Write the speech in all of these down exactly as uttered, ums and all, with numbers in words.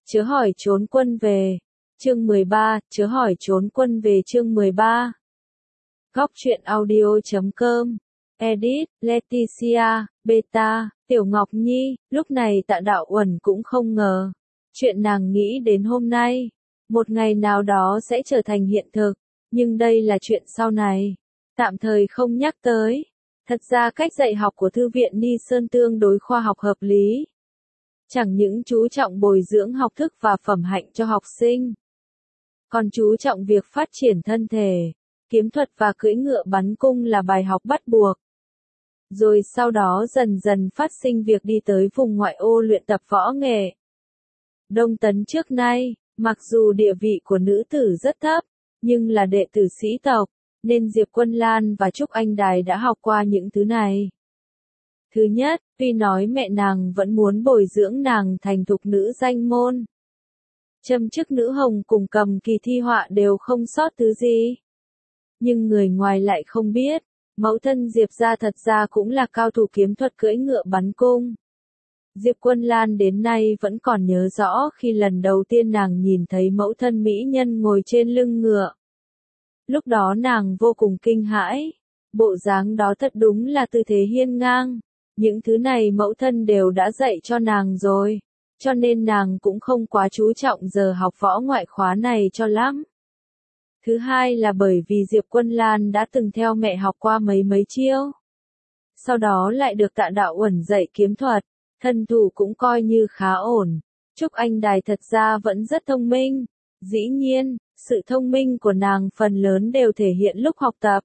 Chớ hỏi trốn quân về. Chương mười ba, chớ hỏi trốn quân về chương mười ba. Góc truyện audio chấm com. Edit, Leticia, Beta, Tiểu Ngọc Nhi. Lúc này Tạ Đạo Uẩn cũng không ngờ. Chuyện nàng nghĩ đến hôm nay, một ngày nào đó sẽ trở thành hiện thực. Nhưng đây là chuyện sau này. Tạm thời không nhắc tới. Thật ra cách dạy học của Thư viện Ni Sơn tương đối khoa học hợp lý. Chẳng những chú trọng bồi dưỡng học thức và phẩm hạnh cho học sinh, còn chú trọng việc phát triển thân thể, kiếm thuật và cưỡi ngựa bắn cung là bài học bắt buộc. Rồi sau đó dần dần phát sinh việc đi tới vùng ngoại ô luyện tập võ nghệ. Đông Tấn trước nay, mặc dù địa vị của nữ tử rất thấp, nhưng là đệ tử sĩ tộc, nên Diệp Quân Lan và Trúc Anh Đài đã học qua những thứ này. Thứ nhất, tuy nói mẹ nàng vẫn muốn bồi dưỡng nàng thành thục nữ danh môn. Châm chức nữ hồng cùng cầm kỳ thi họa đều không sót thứ gì. Nhưng người ngoài lại không biết, mẫu thân Diệp gia thật ra cũng là cao thủ kiếm thuật cưỡi ngựa bắn cung. Diệp Quân Lan đến nay vẫn còn nhớ rõ khi lần đầu tiên nàng nhìn thấy mẫu thân mỹ nhân ngồi trên lưng ngựa. Lúc đó nàng vô cùng kinh hãi, bộ dáng đó thật đúng là tư thế hiên ngang. Những thứ này mẫu thân đều đã dạy cho nàng rồi, cho nên nàng cũng không quá chú trọng giờ học võ ngoại khóa này cho lắm. Thứ hai là bởi vì Diệp Quân Lan đã từng theo mẹ học qua mấy mấy chiêu. Sau đó lại được Tạ Đạo Uẩn dạy kiếm thuật, thân thủ cũng coi như khá ổn. Trúc Anh Đài thật ra vẫn rất thông minh. Dĩ nhiên, sự thông minh của nàng phần lớn đều thể hiện lúc học tập.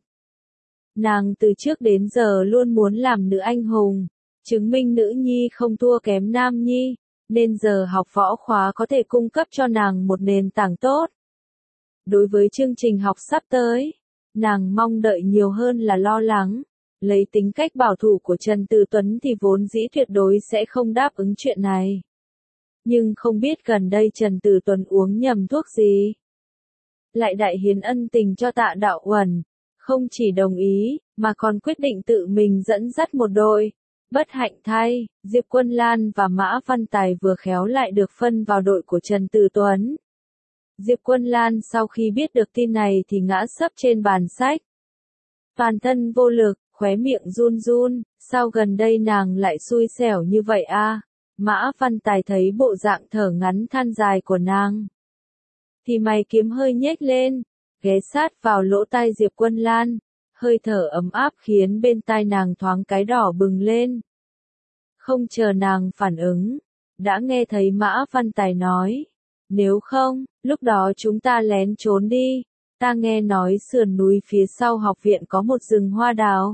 Nàng từ trước đến giờ luôn muốn làm nữ anh hùng, chứng minh nữ nhi không thua kém nam nhi, nên giờ học võ khóa có thể cung cấp cho nàng một nền tảng tốt. Đối với chương trình học sắp tới, nàng mong đợi nhiều hơn là lo lắng. Lấy tính cách bảo thủ của Trần Từ Tuấn thì vốn dĩ tuyệt đối sẽ không đáp ứng chuyện này. Nhưng không biết gần đây Trần Từ Tuấn uống nhầm thuốc gì, lại đại hiến ân tình cho Tạ Đạo Uẩn. Không chỉ đồng ý, mà còn quyết định tự mình dẫn dắt một đội. Bất hạnh thay, Diệp Quân Lan và Mã Văn Tài vừa khéo lại được phân vào đội của Trần Từ Tuấn. Diệp Quân Lan sau khi biết được tin này thì ngã sấp trên bàn sách. Toàn thân vô lực, khóe miệng run run, sao gần đây nàng lại xui xẻo như vậy a? À? Mã Văn Tài thấy bộ dạng thở ngắn than dài của nàng, thì mày kiếm hơi nhếch lên, ghé sát vào lỗ tai Diệp Quân Lan, hơi thở ấm áp khiến bên tai nàng thoáng cái đỏ bừng lên. Không chờ nàng phản ứng, đã nghe thấy Mã Văn Tài nói, nếu không, lúc đó chúng ta lén trốn đi, ta nghe nói sườn núi phía sau học viện có một rừng hoa đào.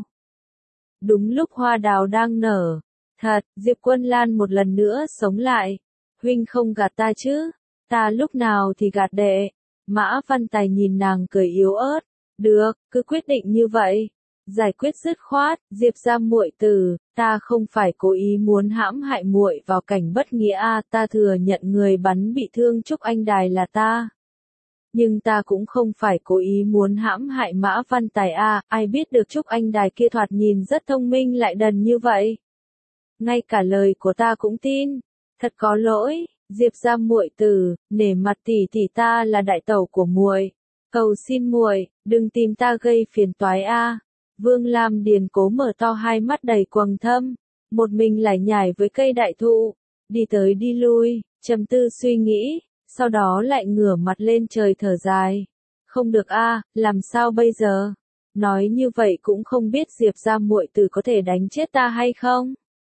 Đúng lúc hoa đào đang nở, thật, Diệp Quân Lan một lần nữa sống lại, huynh không gạt ta chứ, ta lúc nào thì gạt đệ. Mã Văn Tài nhìn nàng cười yếu ớt, được, cứ quyết định như vậy. Giải quyết dứt khoát, Diệp gia muội tử, ta không phải cố ý muốn hãm hại muội vào cảnh bất nghĩa a, ta thừa nhận người bắn bị thương Trúc Anh Đài là ta. Nhưng ta cũng không phải cố ý muốn hãm hại Mã Văn Tài a, ai biết được Trúc Anh Đài kia thoạt nhìn rất thông minh lại đần như vậy. Ngay cả lời của ta cũng tin, thật có lỗi. Diệp gia muội tử, nể mặt tỷ tỷ ta là đại tẩu của muội, cầu xin muội, đừng tìm ta gây phiền toái a. À. Vương Lam Điền cố mở to hai mắt đầy quầng thâm, một mình lải nhải với cây đại thụ, đi tới đi lui, trầm tư suy nghĩ, sau đó lại ngửa mặt lên trời thở dài. Không được a, à, làm sao bây giờ? Nói như vậy cũng không biết Diệp gia muội tử có thể đánh chết ta hay không?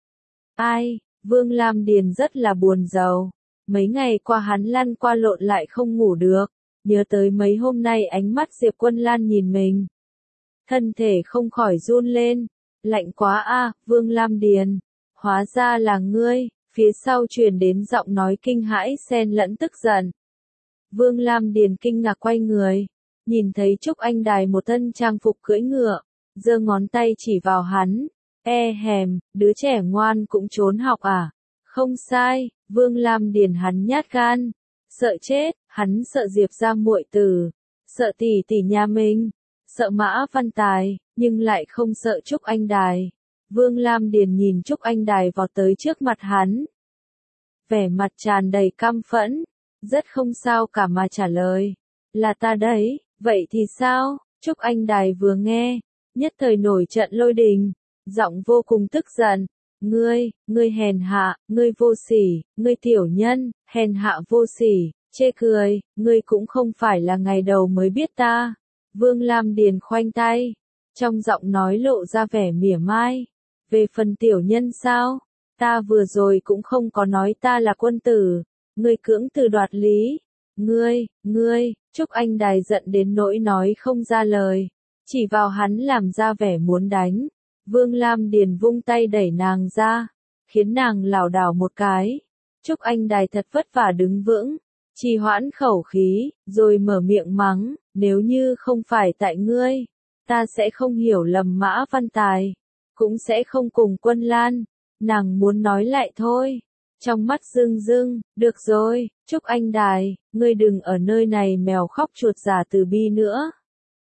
Ai? Vương Lam Điền rất là buồn rầu. Mấy ngày qua hắn lăn qua lộn lại không ngủ được, nhớ tới mấy hôm nay ánh mắt Diệp Quân Lan nhìn mình. Thân thể không khỏi run lên, lạnh quá a, à, Vương Lam Điền, hóa ra là ngươi, phía sau truyền đến giọng nói kinh hãi xen lẫn tức giận. Vương Lam Điền kinh ngạc quay người, nhìn thấy Trúc Anh Đài một thân trang phục cưỡi ngựa, giơ ngón tay chỉ vào hắn, e hèm, đứa trẻ ngoan cũng trốn học à? Không sai, Vương Lam Điền hắn nhát gan, sợ chết, hắn sợ Diệp gia muội tử, sợ tỷ tỷ nhà mình, sợ Mã Văn Tài, nhưng lại không sợ Trúc Anh Đài. Vương Lam Điền nhìn Trúc Anh Đài vọt tới trước mặt hắn. vẻ mặt tràn đầy căm phẫn, rất không sao cả mà trả lời. Là ta đấy, vậy thì sao? Trúc Anh Đài vừa nghe, nhất thời nổi trận lôi đình, giọng vô cùng tức giận. Ngươi, ngươi hèn hạ, ngươi vô sỉ, ngươi tiểu nhân, hèn hạ vô sỉ, chê cười, ngươi cũng không phải là ngày đầu mới biết ta. Vương Lam Điền khoanh tay, trong giọng nói lộ ra vẻ mỉa mai. Về phần tiểu nhân sao? Ta vừa rồi cũng không có nói ta là quân tử, ngươi cưỡng từ đoạt lý. Ngươi, ngươi, Trúc Anh Đài giận đến nỗi nói không ra lời, chỉ vào hắn làm ra vẻ muốn đánh. Vương Lam Điền vung tay đẩy nàng ra, khiến nàng lảo đảo một cái. Trúc Anh Đài thật vất vả đứng vững, trì hoãn khẩu khí, rồi mở miệng mắng, nếu như không phải tại ngươi, ta sẽ không hiểu lầm Mã Văn Tài, cũng sẽ không cùng Quân Lan. Nàng muốn nói lại thôi. Trong mắt rưng rưng, được rồi, Trúc Anh Đài, ngươi đừng ở nơi này mèo khóc chuột giả từ bi nữa.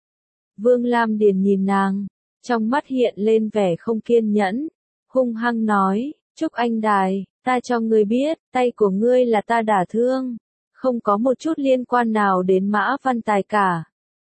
Vương Lam Điền nhìn nàng, trong mắt hiện lên vẻ không kiên nhẫn, hung hăng nói, Trúc Anh Đài, ta cho ngươi biết, tay của ngươi là ta đả thương, không có một chút liên quan nào đến Mã Văn Tài cả.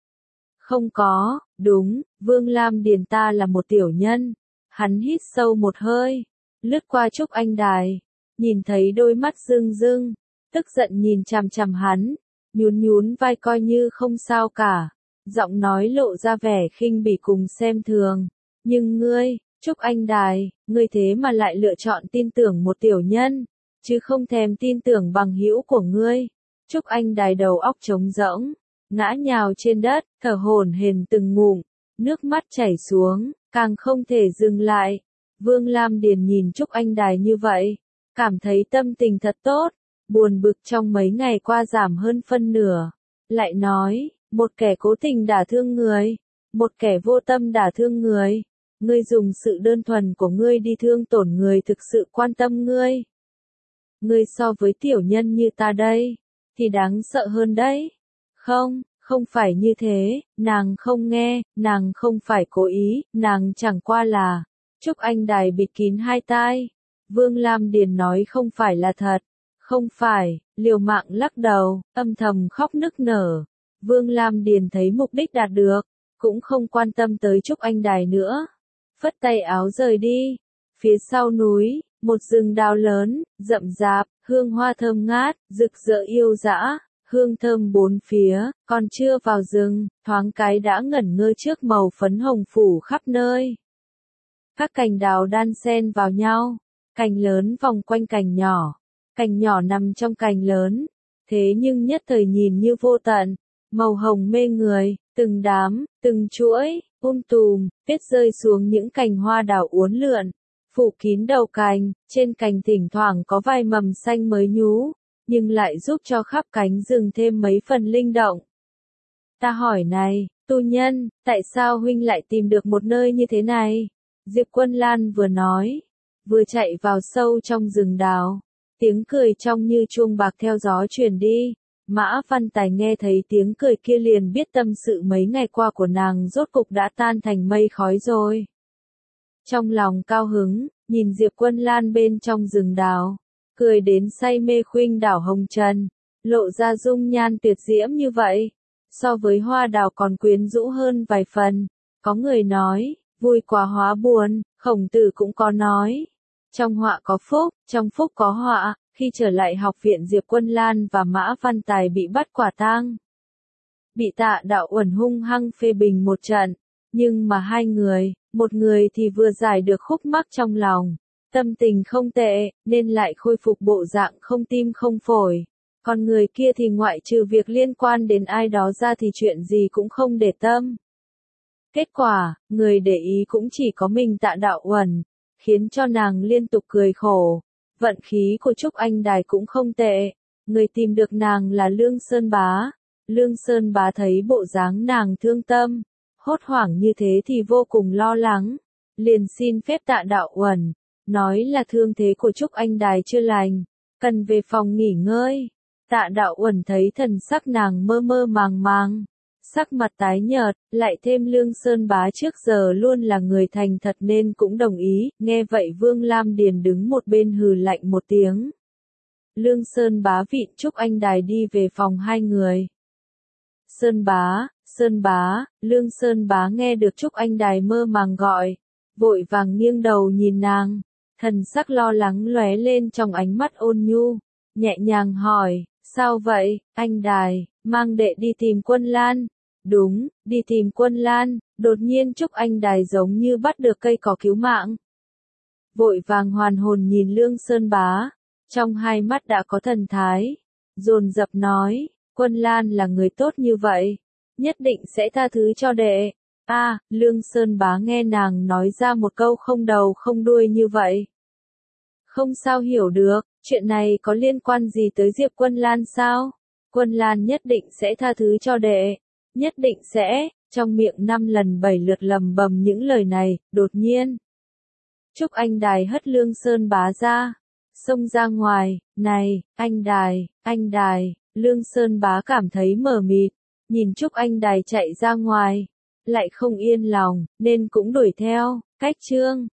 Không có, đúng, Vương Lam Điền ta là một tiểu nhân. Hắn hít sâu một hơi, lướt qua Trúc Anh Đài, nhìn thấy đôi mắt rưng rưng, tức giận nhìn chằm chằm hắn, nhún nhún vai coi như không sao cả, giọng nói lộ ra vẻ khinh bỉ cùng xem thường. Nhưng ngươi, Trúc Anh Đài, ngươi thế mà lại lựa chọn tin tưởng một tiểu nhân, chứ không thèm tin tưởng bằng hữu của ngươi. Trúc Anh Đài đầu óc trống rỗng, ngã nhào trên đất, thở hổn hển từng ngụm, nước mắt chảy xuống, càng không thể dừng lại. Vương Lam Điền nhìn Trúc Anh Đài như vậy, cảm thấy tâm tình thật tốt, buồn bực trong mấy ngày qua giảm hơn phân nửa. Lại nói, một kẻ cố tình đả thương người, một kẻ vô tâm đả thương người, ngươi dùng sự đơn thuần của ngươi đi thương tổn người thực sự quan tâm ngươi. Ngươi so với tiểu nhân như ta đây, thì đáng sợ hơn đấy. Không, không phải như thế, nàng không nghe, nàng không phải cố ý, nàng chẳng qua là. Trúc Anh Đài bịt kín hai tai. Vương Lam Điền nói không phải là thật. Không phải, liều mạng lắc đầu, âm thầm khóc nức nở. Vương Lam Điền thấy mục đích đạt được, cũng không quan tâm tới Trúc Anh Đài nữa. Phất tay áo rời đi. Phía sau núi, một rừng đào lớn, rậm rạp, hương hoa thơm ngát, rực rỡ yêu dã. Hương thơm bốn phía, còn chưa vào rừng, thoáng cái đã ngẩn ngơ trước màu phấn hồng phủ khắp nơi. Các cành đào đan xen vào nhau, cành lớn vòng quanh cành nhỏ, cành nhỏ nằm trong cành lớn, thế nhưng nhất thời nhìn như vô tận, màu hồng mê người, từng đám, từng chuỗi, um tùm, viết rơi xuống những cành hoa đào uốn lượn, phủ kín đầu cành, trên cành thỉnh thoảng có vài mầm xanh mới nhú, nhưng lại giúp cho khắp cánh rừng thêm mấy phần linh động. Ta hỏi này, tu nhân, tại sao huynh lại tìm được một nơi như thế này? Diệp Quân Lan vừa nói, vừa chạy vào sâu trong rừng đào, tiếng cười trong như chuông bạc theo gió truyền đi. Mã Văn Tài nghe thấy tiếng cười kia liền biết tâm sự mấy ngày qua của nàng rốt cục đã tan thành mây khói rồi. Trong lòng cao hứng, nhìn Diệp Quân Lan bên trong rừng đào, cười đến say mê khuynh đảo hồng trần, lộ ra dung nhan tuyệt diễm như vậy, so với hoa đào còn quyến rũ hơn vài phần. Có người nói, vui quá hóa buồn, Khổng Tử cũng có nói, trong họa có phúc, trong phúc có họa. Khi trở lại học viện, Diệp Quân Lan và Mã Văn Tài bị bắt quả tang, bị Tạ Đạo Uẩn hung hăng phê bình một trận, nhưng mà hai người, một người thì vừa giải được khúc mắc trong lòng, tâm tình không tệ, nên lại khôi phục bộ dạng không tim không phổi. Còn người kia thì ngoại trừ việc liên quan đến ai đó ra thì chuyện gì cũng không để tâm. Kết quả, người để ý cũng chỉ có mình Tạ Đạo Uẩn, khiến cho nàng liên tục cười khổ. Vận khí của Trúc Anh Đài cũng không tệ, người tìm được nàng là Lương Sơn Bá. Lương Sơn Bá thấy bộ dáng nàng thương tâm, hốt hoảng như thế thì vô cùng lo lắng, liền xin phép Tạ Đạo Uẩn, nói là thương thế của Trúc Anh Đài chưa lành, cần về phòng nghỉ ngơi. Tạ Đạo Uẩn thấy thần sắc nàng mơ mơ màng màng, sắc mặt tái nhợt, lại thêm Lương Sơn Bá trước giờ luôn là người thành thật nên cũng đồng ý. Nghe vậy Vương Lam Điền đứng một bên hừ lạnh một tiếng. Lương Sơn Bá vịn Trúc Anh Đài đi về phòng hai người. Sơn Bá, Sơn Bá, Lương Sơn Bá nghe được Trúc Anh Đài mơ màng gọi, vội vàng nghiêng đầu nhìn nàng, thần sắc lo lắng lóe lên trong ánh mắt ôn nhu, nhẹ nhàng hỏi, sao vậy, anh Đài, mang đệ đi tìm Quân Lan. Đúng, đi tìm Quân Lan. Đột nhiên Trúc Anh Đài giống như bắt được cây cỏ cứu mạng. Vội vàng hoàn hồn nhìn Lương Sơn Bá, trong hai mắt đã có thần thái, dồn dập nói, Quân Lan là người tốt như vậy, nhất định sẽ tha thứ cho đệ. A, à, Lương Sơn Bá nghe nàng nói ra một câu không đầu không đuôi như vậy. Không sao hiểu được, chuyện này có liên quan gì tới Diệp Quân Lan sao? Quân Lan nhất định sẽ tha thứ cho đệ, nhất định sẽ, trong miệng năm lần bảy lượt lầm bầm những lời này, đột nhiên. Trúc Anh Đài hất Lương Sơn Bá ra, xông ra ngoài, này, anh Đài, anh Đài, Lương Sơn Bá cảm thấy mờ mịt, nhìn Trúc Anh Đài chạy ra ngoài, lại không yên lòng, nên cũng đuổi theo, cách chương.